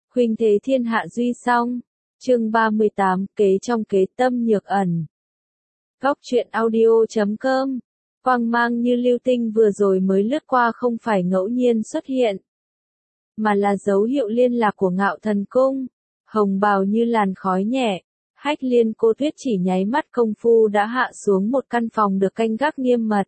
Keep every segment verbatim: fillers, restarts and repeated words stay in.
Khuynh thế thiên hạ duy song. Chương ba mươi tám, kế trong kế tâm nhược ẩn. Góc truyện audio chấm com. Quang mang như lưu tinh vừa rồi mới lướt qua không phải ngẫu nhiên xuất hiện, mà là dấu hiệu liên lạc của Ngạo Thần Cung. Hồng bào như làn khói nhẹ, Hách Liên Cô Tuyết chỉ nháy mắt công phu đã hạ xuống một căn phòng được canh gác nghiêm mật.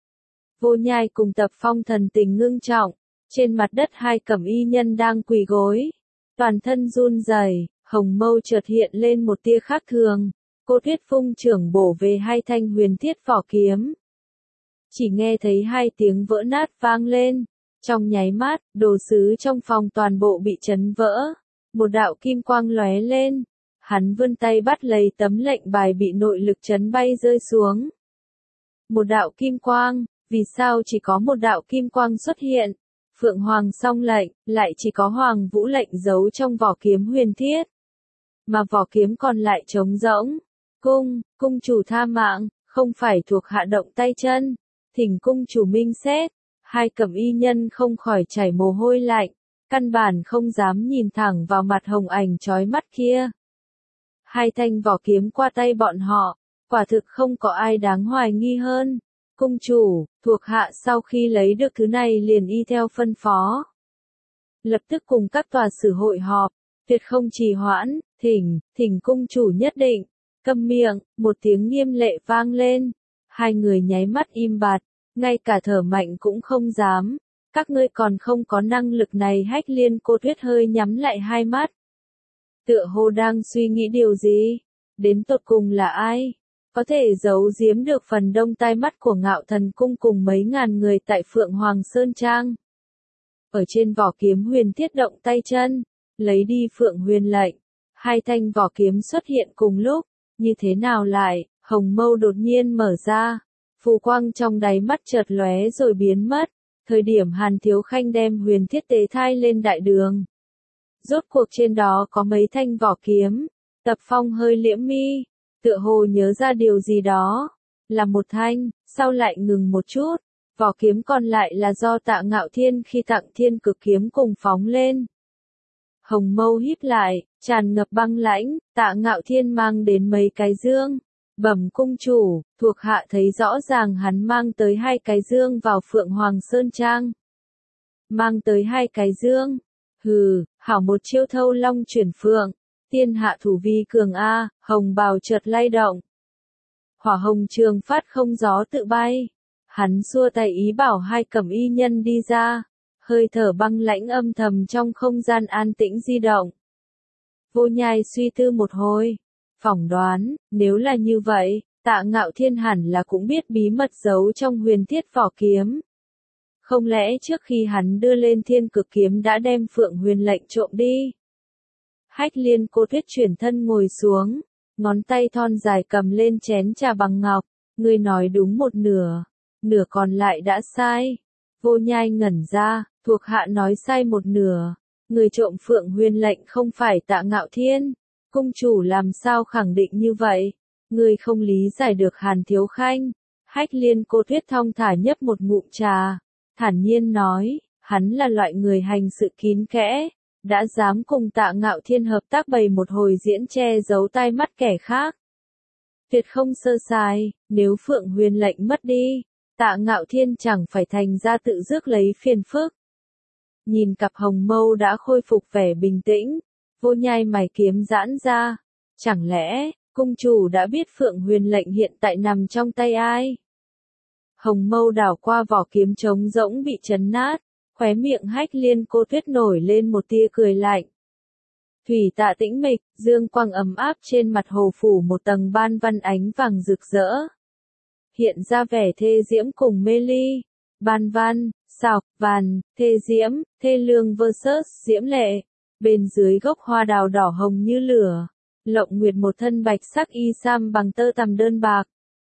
Vô Nhai cùng Tập Phong thần tình ngưng trọng, trên mặt đất hai cẩm y nhân đang quỳ gối, toàn thân run rẩy. Hồng mâu chợt hiện lên một tia khác thường, Cô Tuyết phung trưởng bổ về hai thanh huyền thiết vỏ kiếm. Chỉ nghe thấy hai tiếng vỡ nát vang lên, trong nháy mắt, đồ sứ trong phòng toàn bộ bị chấn vỡ, một đạo kim quang lóe lên, hắn vươn tay bắt lấy tấm lệnh bài bị nội lực chấn bay rơi xuống. Một đạo kim quang, vì sao chỉ có một đạo kim quang xuất hiện? Phượng Hoàng song lệnh, lại chỉ có Hoàng Vũ lệnh giấu trong vỏ kiếm huyền thiết, mà vỏ kiếm còn lại trống rỗng. Cung, cung chủ tha mạng, không phải thuộc hạ động tay chân, thỉnh cung chủ minh xét. Hai cẩm y nhân không khỏi chảy mồ hôi lạnh, căn bản không dám nhìn thẳng vào mặt hồng ảnh chói mắt kia. Hai thanh vỏ kiếm qua tay bọn họ, quả thực không có ai đáng hoài nghi hơn. Cung chủ, thuộc hạ sau khi lấy được thứ này liền y theo phân phó, lập tức cùng các tòa sử hội họp, tuyệt không trì hoãn. Thỉnh, thỉnh cung chủ nhất định, câm miệng. Một tiếng nghiêm lệ vang lên, hai người nháy mắt im bặt, ngay cả thở mạnh cũng không dám. Các ngươi còn không có năng lực này. Hách Liên Cô Tuyết hơi nhắm lại hai mắt, tựa hồ đang suy nghĩ điều gì. Đến tột cùng là ai có thể giấu giếm được phần đông tai mắt của Ngạo Thần Cung cùng mấy ngàn người tại Phượng Hoàng Sơn Trang? Ở trên vỏ kiếm huyền thiết động tay chân, lấy đi Phượng Huyền lệnh. Hai thanh vỏ kiếm xuất hiện cùng lúc, như thế nào lại? Hồng mâu đột nhiên mở ra, phù quang trong đáy mắt chợt lóe rồi biến mất. Thời điểm Hàn Thiếu Khanh đem huyền thiết tế thai lên đại đường, rốt cuộc trên đó có mấy thanh vỏ kiếm. Tập Phong hơi liễm mi, tựa hồ nhớ ra điều gì đó. Là một thanh, sau lại ngừng một chút. Vỏ kiếm còn lại là do Tạ Ngạo Thiên khi tặng Thiên Cực kiếm cùng phóng lên. Hồng mâu híp lại, tràn ngập băng lãnh. Tạ Ngạo Thiên mang đến mấy cái dương. Bẩm cung chủ, thuộc hạ thấy rõ ràng hắn mang tới hai cái dương vào Phượng Hoàng Sơn Trang. Mang tới hai cái dương? Hừ, hảo một chiêu thâu long chuyển phượng. Tiên hạ thủ vi cường a. Hồng bào chợt lay động, hỏa hồng trường phát không gió tự bay. Hắn xua tay ý bảo hai cẩm y nhân đi ra, hơi thở băng lãnh âm thầm trong không gian an tĩnh di động. Vô Nhai suy tư một hồi, phỏng đoán, nếu là như vậy, Tạ Ngạo Thiên hẳn là cũng biết bí mật giấu trong huyền thiết vỏ kiếm. Không lẽ trước khi hắn đưa lên Thiên Cực kiếm đã đem Phượng Huyền lệnh trộm đi? Hách Liên Cô Tuyết chuyển thân ngồi xuống, ngón tay thon dài cầm lên chén trà bằng ngọc. Ngươi nói đúng một nửa, nửa còn lại đã sai. Vô Nhai ngẩn ra, thuộc hạ nói sai một nửa. Người trộm Phượng Huyền lệnh không phải Tạ Ngạo Thiên. Cung chủ làm sao khẳng định như vậy? Ngươi không lý giải được Hàn Thiếu Khanh. Hách Liên Cô Tuyết thong thả nhấp một ngụm trà, thản nhiên nói, hắn là loại người hành sự kín kẽ, đã dám cùng Tạ Ngạo Thiên hợp tác bày một hồi diễn che giấu tai mắt kẻ khác. Tuyệt không sơ sài, nếu Phượng Huyền lệnh mất đi, Tạ Ngạo Thiên chẳng phải thành ra tự rước lấy phiền phức. Nhìn cặp hồng mâu đã khôi phục vẻ bình tĩnh, Vô Nhai mày kiếm giãn ra. Chẳng lẽ, cung chủ đã biết Phượng Huyền lệnh hiện tại nằm trong tay ai? Hồng mâu đảo qua vỏ kiếm trống rỗng bị chấn nát, khóe miệng Hách Liên Cô Tuyết nổi lên một tia cười lạnh. Thủy tạ tĩnh mịch, dương quang ấm áp trên mặt hồ phủ một tầng ban văn ánh vàng rực rỡ, hiện ra vẻ thê diễm cùng mê ly. Ban văn, sọc, vàn, thê diễm, thê lương versus diễm lệ. Bên dưới gốc hoa đào đỏ hồng như lửa, Lộng Nguyệt một thân bạch sắc y sam bằng tơ tằm đơn bạc.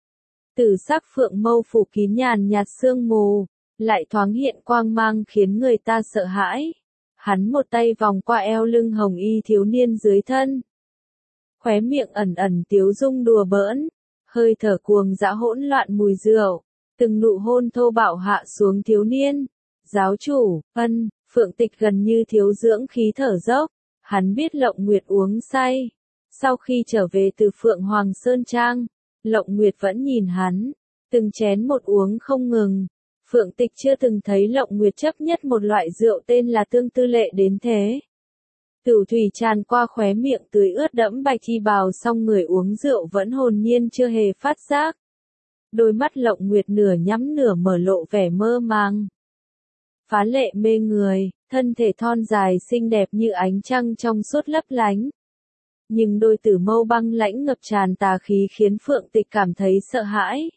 Tử sắc phượng mâu phủ kín nhàn nhạt sương mù, lại thoáng hiện quang mang khiến người ta sợ hãi. Hắn một tay vòng qua eo lưng hồng y thiếu niên dưới thân, khóe miệng ẩn ẩn tiếu dung đùa bỡn, hơi thở cuồng dã hỗn loạn mùi rượu, từng nụ hôn thô bạo hạ xuống thiếu niên. Giáo chủ, ân, Phượng Tịch gần như thiếu dưỡng khí thở dốc, Hắn biết Lộng Nguyệt uống say. Sau khi trở về từ Phượng Hoàng Sơn Trang, Lộng Nguyệt vẫn nhìn hắn, từng chén một uống không ngừng. Phượng Tịch chưa từng thấy Lộng Nguyệt chấp nhất một loại rượu tên là tương tư lệ đến thế. Tửu thủy tràn qua khóe miệng tưới ướt đẫm bạch y bào, song người uống rượu vẫn hồn nhiên chưa hề phát giác. Đôi mắt Lộng Nguyệt nửa nhắm nửa mở lộ vẻ mơ màng. Phá lệ mê người, thân thể thon dài xinh đẹp như ánh trăng trong suốt lấp lánh. Nhưng đôi tử mâu băng lãnh ngập tràn tà khí khiến Phượng Tịch cảm thấy sợ hãi.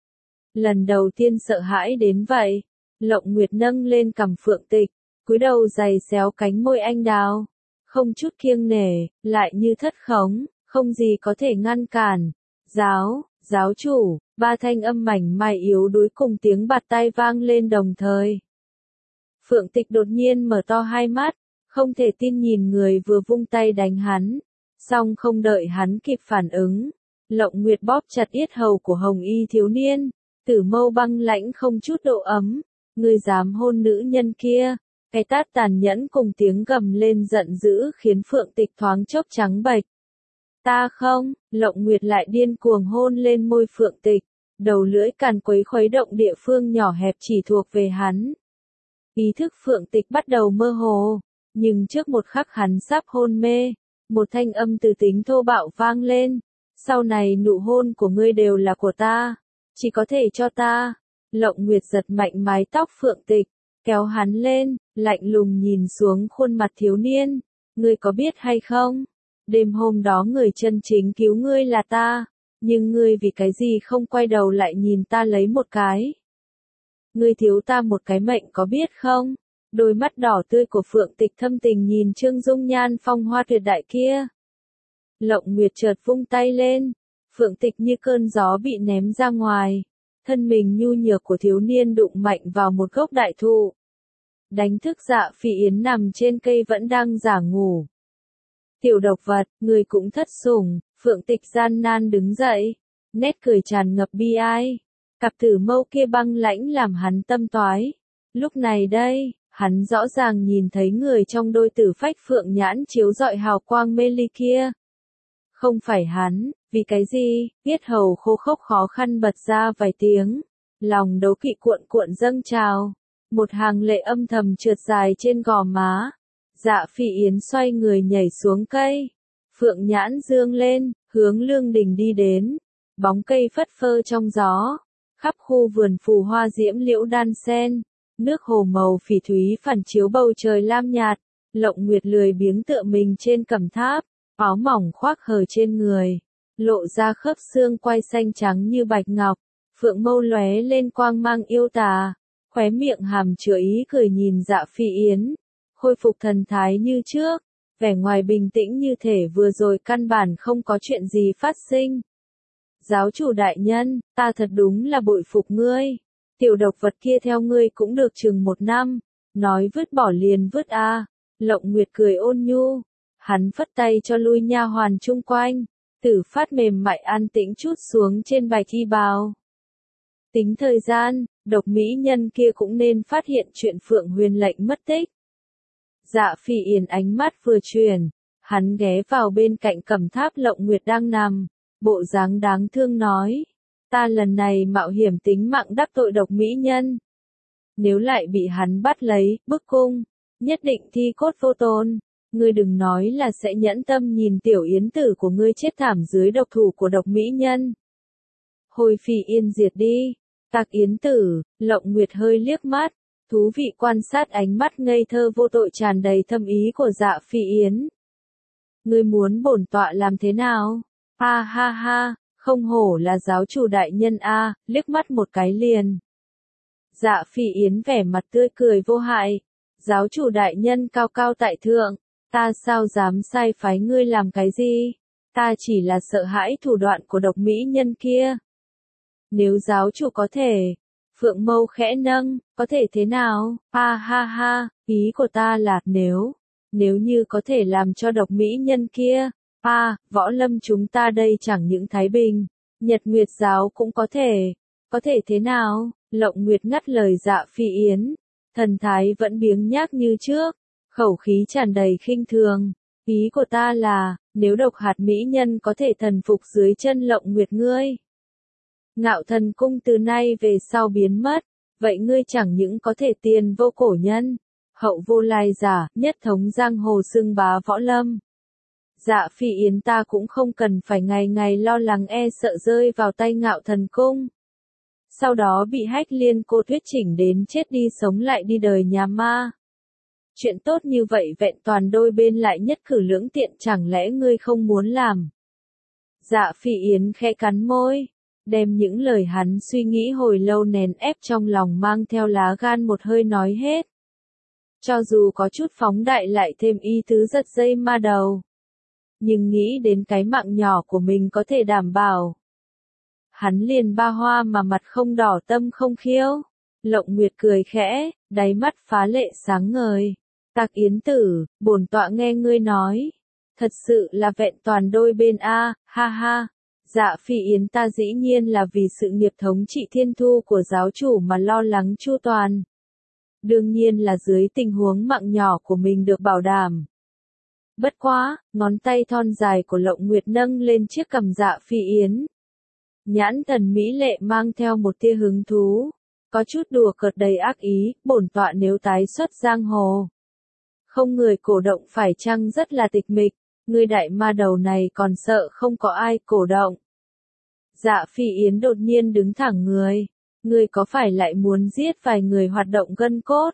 Lần đầu tiên sợ hãi đến vậy, Lộng Nguyệt nâng lên cằm Phượng Tịch, cúi đầu giày xéo cánh môi anh đào, không chút kiêng nể, lại như thất khống, không gì có thể ngăn cản. Giáo, giáo chủ, ba thanh âm mảnh mai yếu đuối cùng tiếng bạt tai vang lên đồng thời. Phượng Tịch đột nhiên mở to hai mắt, không thể tin nhìn người vừa vung tay đánh hắn, song không đợi hắn kịp phản ứng, Lộng Nguyệt bóp chặt yết hầu của hồng y thiếu niên, tử mâu băng lãnh không chút độ ấm, ngươi dám hôn nữ nhân kia. Cái tát tàn nhẫn cùng tiếng gầm lên giận dữ khiến Phượng Tịch thoáng chốc trắng bệch. Ta không, Lộng Nguyệt lại điên cuồng hôn lên môi Phượng Tịch, đầu lưỡi càn quấy khuấy động địa phương nhỏ hẹp chỉ thuộc về hắn. Ý thức Phượng Tịch bắt đầu mơ hồ, nhưng trước một khắc hắn sắp hôn mê, một thanh âm từ tính thô bạo vang lên, sau này nụ hôn của ngươi đều là của ta, chỉ có thể cho ta. Lộng Nguyệt giật mạnh mái tóc Phượng Tịch, kéo hắn lên, lạnh lùng nhìn xuống khuôn mặt thiếu niên, ngươi có biết hay không? Đêm hôm đó người chân chính cứu ngươi là ta, nhưng ngươi vì cái gì không quay đầu lại nhìn ta lấy một cái? Ngươi thiếu ta một cái mệnh có biết không? Đôi mắt đỏ tươi của Phượng Tịch thâm tình nhìn Trương Dung Nhan phong hoa tuyệt đại kia. Lộng Nguyệt chợt vung tay lên, Phượng Tịch như cơn gió bị ném ra ngoài, thân mình nhu nhược của thiếu niên đụng mạnh vào một gốc đại thụ. Đánh thức Dạ Phỉ Yến nằm trên cây vẫn đang giả ngủ. Tiểu độc vật, người cũng thất sủng. Phượng Tịch gian nan đứng dậy, nét cười tràn ngập bi ai. Cặp tử mâu kia băng lãnh làm hắn tâm toái. Lúc này đây, hắn rõ ràng nhìn thấy người trong đôi tử phách phượng nhãn chiếu rọi hào quang mê ly kia. Không phải hắn, vì cái gì? Yết hầu khô khốc khó khăn bật ra vài tiếng, lòng đấu kỵ cuộn cuộn dâng trào, một hàng lệ âm thầm trượt dài trên gò má. Dạ Phỉ Yến xoay người nhảy xuống cây, phượng nhãn dương lên, hướng lương đình đi đến, bóng cây phất phơ trong gió, khắp khu vườn phù hoa diễm liễu đan sen, nước hồ màu phỉ thúy phản chiếu bầu trời lam nhạt. Lộng Nguyệt lười biếng tựa mình trên cẩm tháp, áo mỏng khoác hở trên người, lộ ra khớp xương quai xanh trắng như bạch ngọc, phượng mâu lóe lên quang mang yêu tà, khóe miệng hàm chứa ý cười nhìn Dạ Phỉ Yến, khôi phục thần thái như trước, vẻ ngoài bình tĩnh như thể vừa rồi căn bản không có chuyện gì phát sinh. Giáo chủ đại nhân, ta thật đúng là bội phục ngươi, tiểu độc vật kia theo ngươi cũng được chừng một năm, nói vứt bỏ liền vứt a. À. Lộng Nguyệt cười ôn nhu, hắn phất tay cho lui nha hoàn chung quanh, Tử Phát mềm mại an tĩnh chút xuống trên bạch y bào. Tính thời gian, độc mỹ nhân kia cũng nên phát hiện chuyện Phượng Huyền lệnh mất tích. Dạ Phỉ Yến ánh mắt vừa chuyển, hắn ghé vào bên cạnh cẩm tháp Lộng Nguyệt đang nằm, bộ dáng đáng thương nói, ta lần này mạo hiểm tính mạng đắc tội độc mỹ nhân. Nếu lại bị hắn bắt lấy, bức cung, nhất định thi cốt vô tồn. Ngươi đừng nói là sẽ nhẫn tâm nhìn tiểu yến tử của ngươi chết thảm dưới độc thủ của độc mỹ nhân. Hồi Phỉ Yên diệt đi, tạc yến tử. Lộng Nguyệt hơi liếc mắt, thú vị quan sát ánh mắt ngây thơ vô tội tràn đầy thâm ý của Dạ Phỉ Yến. Ngươi muốn bổn tọa làm thế nào? Ha ha ha, không hổ là giáo chủ đại nhân a, liếc mắt một cái liền. Dạ Phỉ Yến vẻ mặt tươi cười vô hại, giáo chủ đại nhân cao cao tại thượng, ta sao dám sai phái ngươi làm cái gì? Ta chỉ là sợ hãi thủ đoạn của độc mỹ nhân kia. Nếu giáo chủ có thể, Phượng mâu khẽ nâng, có thể thế nào? Ha ha ha, ý của ta là nếu, nếu như có thể làm cho độc mỹ nhân kia, ha, võ lâm chúng ta đây chẳng những thái bình, Nhật Nguyệt giáo cũng có thể, có thể thế nào? Lộng Nguyệt ngắt lời Dạ Phỉ Yến, thần thái vẫn biếng nhác như trước, khẩu khí tràn đầy khinh thường. Ý của ta là, nếu độc hạt mỹ nhân có thể thần phục dưới chân Lộng Nguyệt ngươi. Ngạo Thần Cung từ nay về sau biến mất, vậy ngươi chẳng những có thể tiền vô cổ nhân, hậu vô lai giả, nhất thống giang hồ xưng bá võ lâm. Dạ Phi Yến ta cũng không cần phải ngày ngày lo lắng e sợ rơi vào tay Ngạo Thần Cung. Sau đó bị Hách Liên cô thuyết chỉnh đến chết đi sống lại đi đời nhà ma. Chuyện tốt như vậy vẹn toàn đôi bên lại nhất cử lưỡng tiện, chẳng lẽ ngươi không muốn làm? Dạ Phi Yến khẽ cắn môi, đem những lời hắn suy nghĩ hồi lâu nén ép trong lòng mang theo lá gan một hơi nói hết. Cho dù có chút phóng đại lại thêm ý tứ giật dây ma đầu. Nhưng nghĩ đến cái mạng nhỏ của mình có thể đảm bảo. Hắn liền ba hoa mà mặt không đỏ tâm không khiêu. Lộng Nguyệt cười khẽ, đáy mắt phá lệ sáng ngời. Tạc Yến tử, bổn tọa nghe ngươi nói. Thật sự là vẹn toàn đôi bên a, ha ha. Dạ Phi Yến ta dĩ nhiên là vì sự nghiệp thống trị thiên thu của giáo chủ mà lo lắng chu toàn. Đương nhiên là dưới tình huống mạng nhỏ của mình được bảo đảm. Bất quá, ngón tay thon dài của Lộng Nguyệt nâng lên chiếc cằm Dạ Phi Yến. Nhãn thần mỹ lệ mang theo một tia hứng thú. Có chút đùa cợt đầy ác ý, bổn tọa nếu tái xuất giang hồ. Không người cổ động phải chăng rất là tịch mịch, ngươi đại ma đầu này còn sợ không có ai cổ động. Dạ Phi Yến đột nhiên đứng thẳng người, ngươi có phải lại muốn giết vài người hoạt động gân cốt?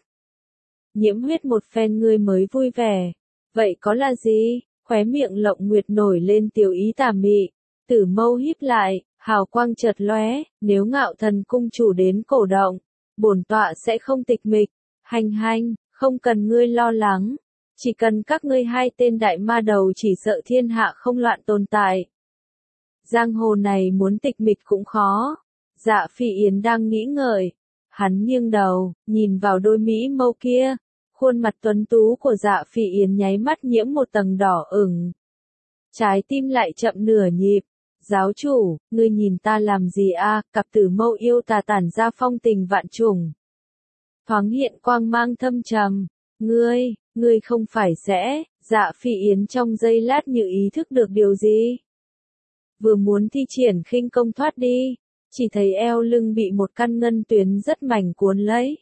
Nhiễm huyết một phen ngươi mới vui vẻ, vậy có là gì? Khóe miệng Lộng Nguyệt nổi lên tiểu ý tà mị, tử mâu híp lại, hào quang chợt lóe, nếu Ngạo Thần Cung chủ đến cổ động, bổn tọa sẽ không tịch mịch, hành hành. Không cần ngươi lo lắng, chỉ cần các ngươi hai tên đại ma đầu chỉ sợ thiên hạ không loạn tồn tại. Giang hồ này muốn tịch mịch cũng khó. Dạ Phi Yến đang nghĩ ngợi, hắn nghiêng đầu, nhìn vào đôi mỹ mâu kia, khuôn mặt tuấn tú của Dạ Phi Yến nháy mắt nhiễm một tầng đỏ ửng. Trái tim lại chậm nửa nhịp. Giáo chủ, ngươi nhìn ta làm gì a? Cặp tử mâu yêu tà tản ra phong tình vạn trùng. Thoáng hiện quang mang thâm trầm, ngươi, ngươi không phải sẽ, Dạ Phi Yến trong giây lát như ý thức được điều gì. Vừa muốn thi triển khinh công thoát đi, chỉ thấy eo lưng bị một căn ngân tuyến rất mảnh cuốn lấy.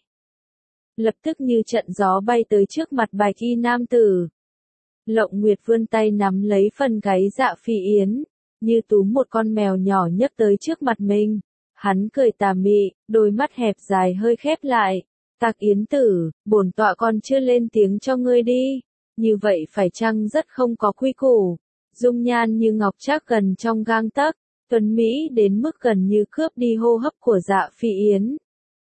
Lập tức như trận gió bay tới trước mặt bạch y nam tử. Lộng Nguyệt vươn tay nắm lấy phần gáy Dạ Phi Yến, như túm một con mèo nhỏ nhấc tới trước mặt mình. Hắn cười tà mị, đôi mắt hẹp dài hơi khép lại. Tạc Yến tử, bổn tọa còn chưa lên tiếng cho ngươi đi. Như vậy phải chăng rất không có quy củ. Dung nhan như ngọc trác gần trong gang tấc, tuấn mỹ đến mức gần như cướp đi hô hấp của Dạ Phi Yến.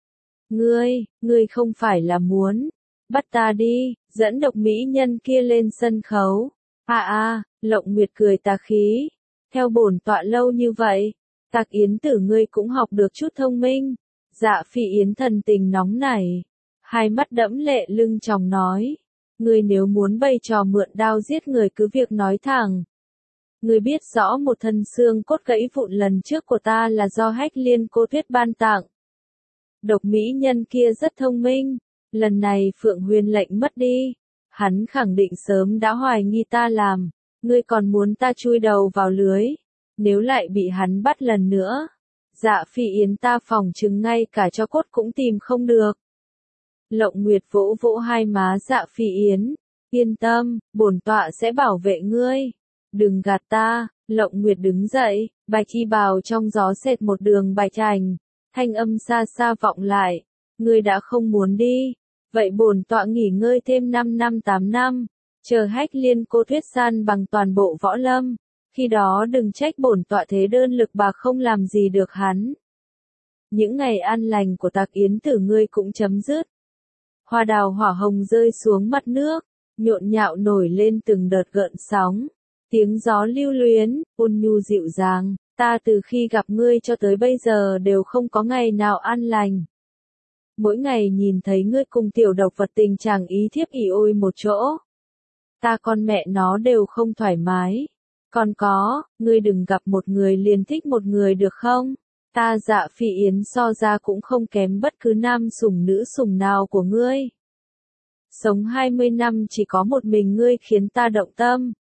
Ngươi, ngươi không phải là muốn bắt ta đi, dẫn độc mỹ nhân kia lên sân khấu. À à, Lộng Nguyệt cười tà khí. Theo bổn tọa lâu như vậy, Tạc Yến tử ngươi cũng học được chút thông minh. Dạ Phi Yến thần tình nóng nảy, hai mắt đẫm lệ lưng tròng nói, ngươi nếu muốn bày trò mượn đao giết người cứ việc nói thẳng. Ngươi biết rõ một thân xương cốt gãy vụn lần trước của ta là do Hách Liên cô thuyết ban tặng. Độc mỹ nhân kia rất thông minh, lần này Phượng Huyền lệnh mất đi, hắn khẳng định sớm đã hoài nghi ta làm, ngươi còn muốn ta chui đầu vào lưới, nếu lại bị hắn bắt lần nữa. Dạ Phi Yến ta phòng chứng ngay cả cho cốt cũng tìm không được. Lộng Nguyệt vỗ vỗ hai má Dạ Phi Yến, yên tâm, bổn tọa sẽ bảo vệ ngươi. Đừng gạt ta. Lộng Nguyệt đứng dậy, bạch y bào trong gió xẹt một đường bạch ảnh, thanh âm xa xa vọng lại, ngươi đã không muốn đi, vậy bổn tọa nghỉ ngơi thêm năm năm tám năm, chờ Hách Liên cô thuyết san bằng toàn bộ võ lâm. Khi đó đừng trách bổn tọa thế đơn lực bạc không làm gì được hắn. Những ngày an lành của Tạc Yến tử ngươi cũng chấm dứt. Hoa đào hỏa hồng rơi xuống mặt nước, nhộn nhạo nổi lên từng đợt gợn sóng. Tiếng gió lưu luyến, ôn nhu dịu dàng, ta từ khi gặp ngươi cho tới bây giờ đều không có ngày nào an lành. Mỗi ngày nhìn thấy ngươi cùng tiểu độc vật tình chàng ý thiếp ỉ ôi một chỗ. Ta con mẹ nó đều không thoải mái. Còn có, ngươi đừng gặp một người liền thích một người được không? Ta Dạ Phi Yến so ra cũng không kém bất cứ nam sủng nữ sủng nào của ngươi. Sống hai mươi năm chỉ có một mình ngươi khiến ta động tâm.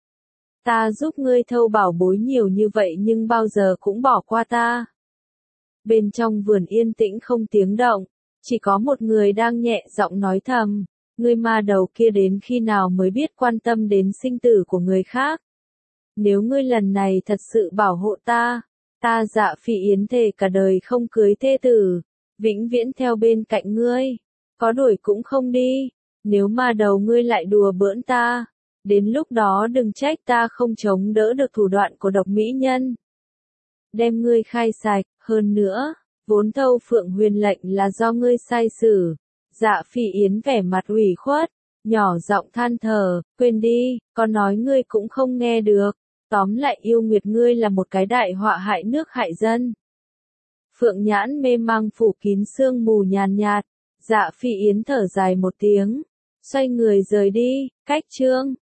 Ta giúp ngươi thâu bảo bối nhiều như vậy nhưng bao giờ cũng bỏ qua ta. Bên trong vườn yên tĩnh không tiếng động, chỉ có một người đang nhẹ giọng nói thầm, ngươi ma đầu kia đến khi nào mới biết quan tâm đến sinh tử của người khác. Nếu ngươi lần này thật sự bảo hộ ta, ta Dạ Phỉ Yến thề cả đời không cưới thê tử, vĩnh viễn theo bên cạnh ngươi, có đuổi cũng không đi. Nếu ma đầu ngươi lại đùa bỡn ta, đến lúc đó đừng trách ta không chống đỡ được thủ đoạn của độc mỹ nhân. Đem ngươi khai sạch, hơn nữa, vốn thâu Phượng Huyền lệnh là do ngươi sai xử. Dạ Phỉ Yến vẻ mặt ủy khuất, nhỏ giọng than thở, quên đi, có nói ngươi cũng không nghe được. Tóm lại yêu nguyệt ngươi là một cái đại họa hại nước hại dân. Phượng nhãn mê mang phủ kín sương mù nhàn nhạt, Dạ Phỉ Yến thở dài một tiếng, xoay người rời đi, cách chương.